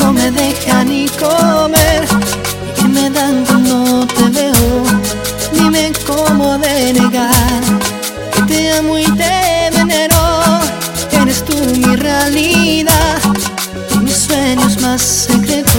no me deja ni comer y que me dan cuando te veo. Dime cómo de negar que te amo y te venero. Eres tú mi realidad y mis sueños más secretos.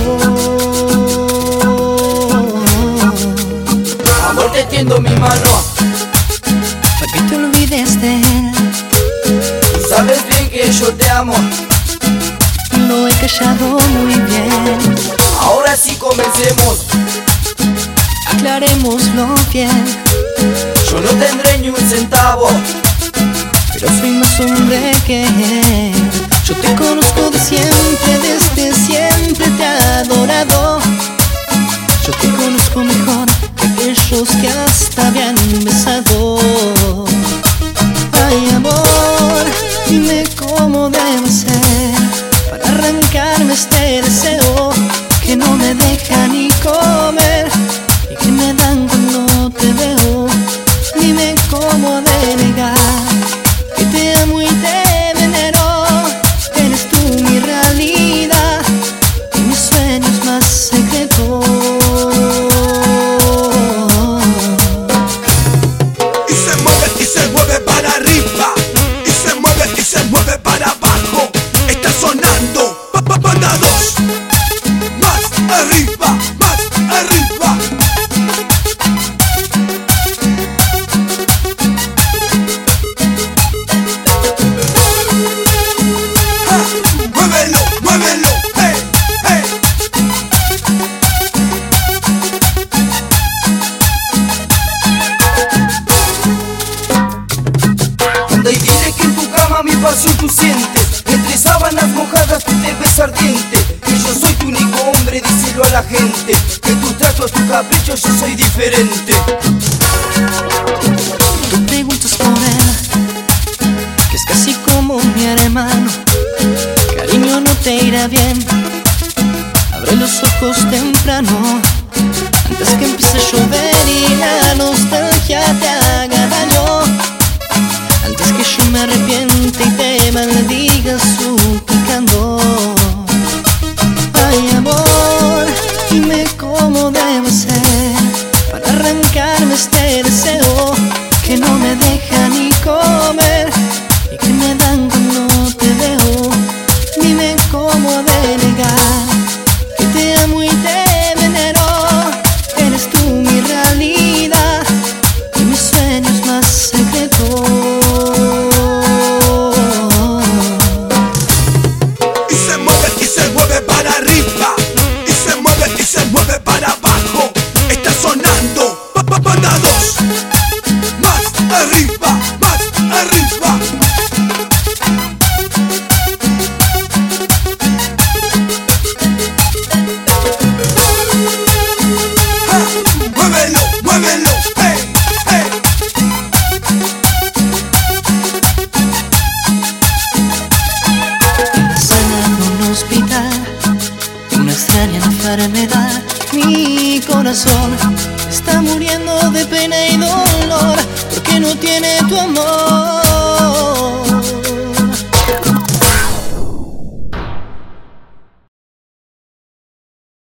Amor, te tiendo mi mano para que te olvides de él. Tú sabes bien que yo te amo. Lo he callado muy bien. Ahora sí comencemos, aclarémoslo bien. Yo no tendré ni un centavo, pero soy más hombre que él. Yo te conozco de siempre, desde siempre te he adorado. Yo te conozco mejor que aquellos que hasta me han besado. Ay, amor, dime cómo debo ser para arrancarme este deseo que no me deja ni comer y que me dan cuando te veo. Dime cómo de negar que te amo y te venero. Eres tú mi realidad y mis sueños más secretos. Y se mueve para arriba, y se mueve para abajo. Está sonando Banda 2. Más arriba, más arriba. Muévelo, muévelo, hey, hey. Anda y dile que en tu cama mi pasión tú sientes. Entre sábanas mojadas tú te ves ardiente. Que yo soy tu único hombre, díselo a la gente. Que tu trato es tu capricho, yo soy diferente. Tú preguntas por él, que es casi como mi hermano. Cariño, no te irá bien. Abre los ojos temprano, antes que empiece a llover y la nostalgia te haga daño. Antes que yo me arrepiente y te maldiga suplicando. Ay, amor, dime cómo debo ser para arrancarme este deseo que no me deja ni comer y que me dan cuando te veo. Dime cómo de negar que te amo y te venero. Eres tú mi realidad y mis sueños más secretos. Y se mueve para arriba, y se mueve para abajo. Está sonando Banda 2. Más arriba, más arriba. Muévelo, muévelo, hey, hey. Sana en un hospital, una extraña enfermedad. Mi corazón está muriendo de pena y dolor porque no tiene tu amor.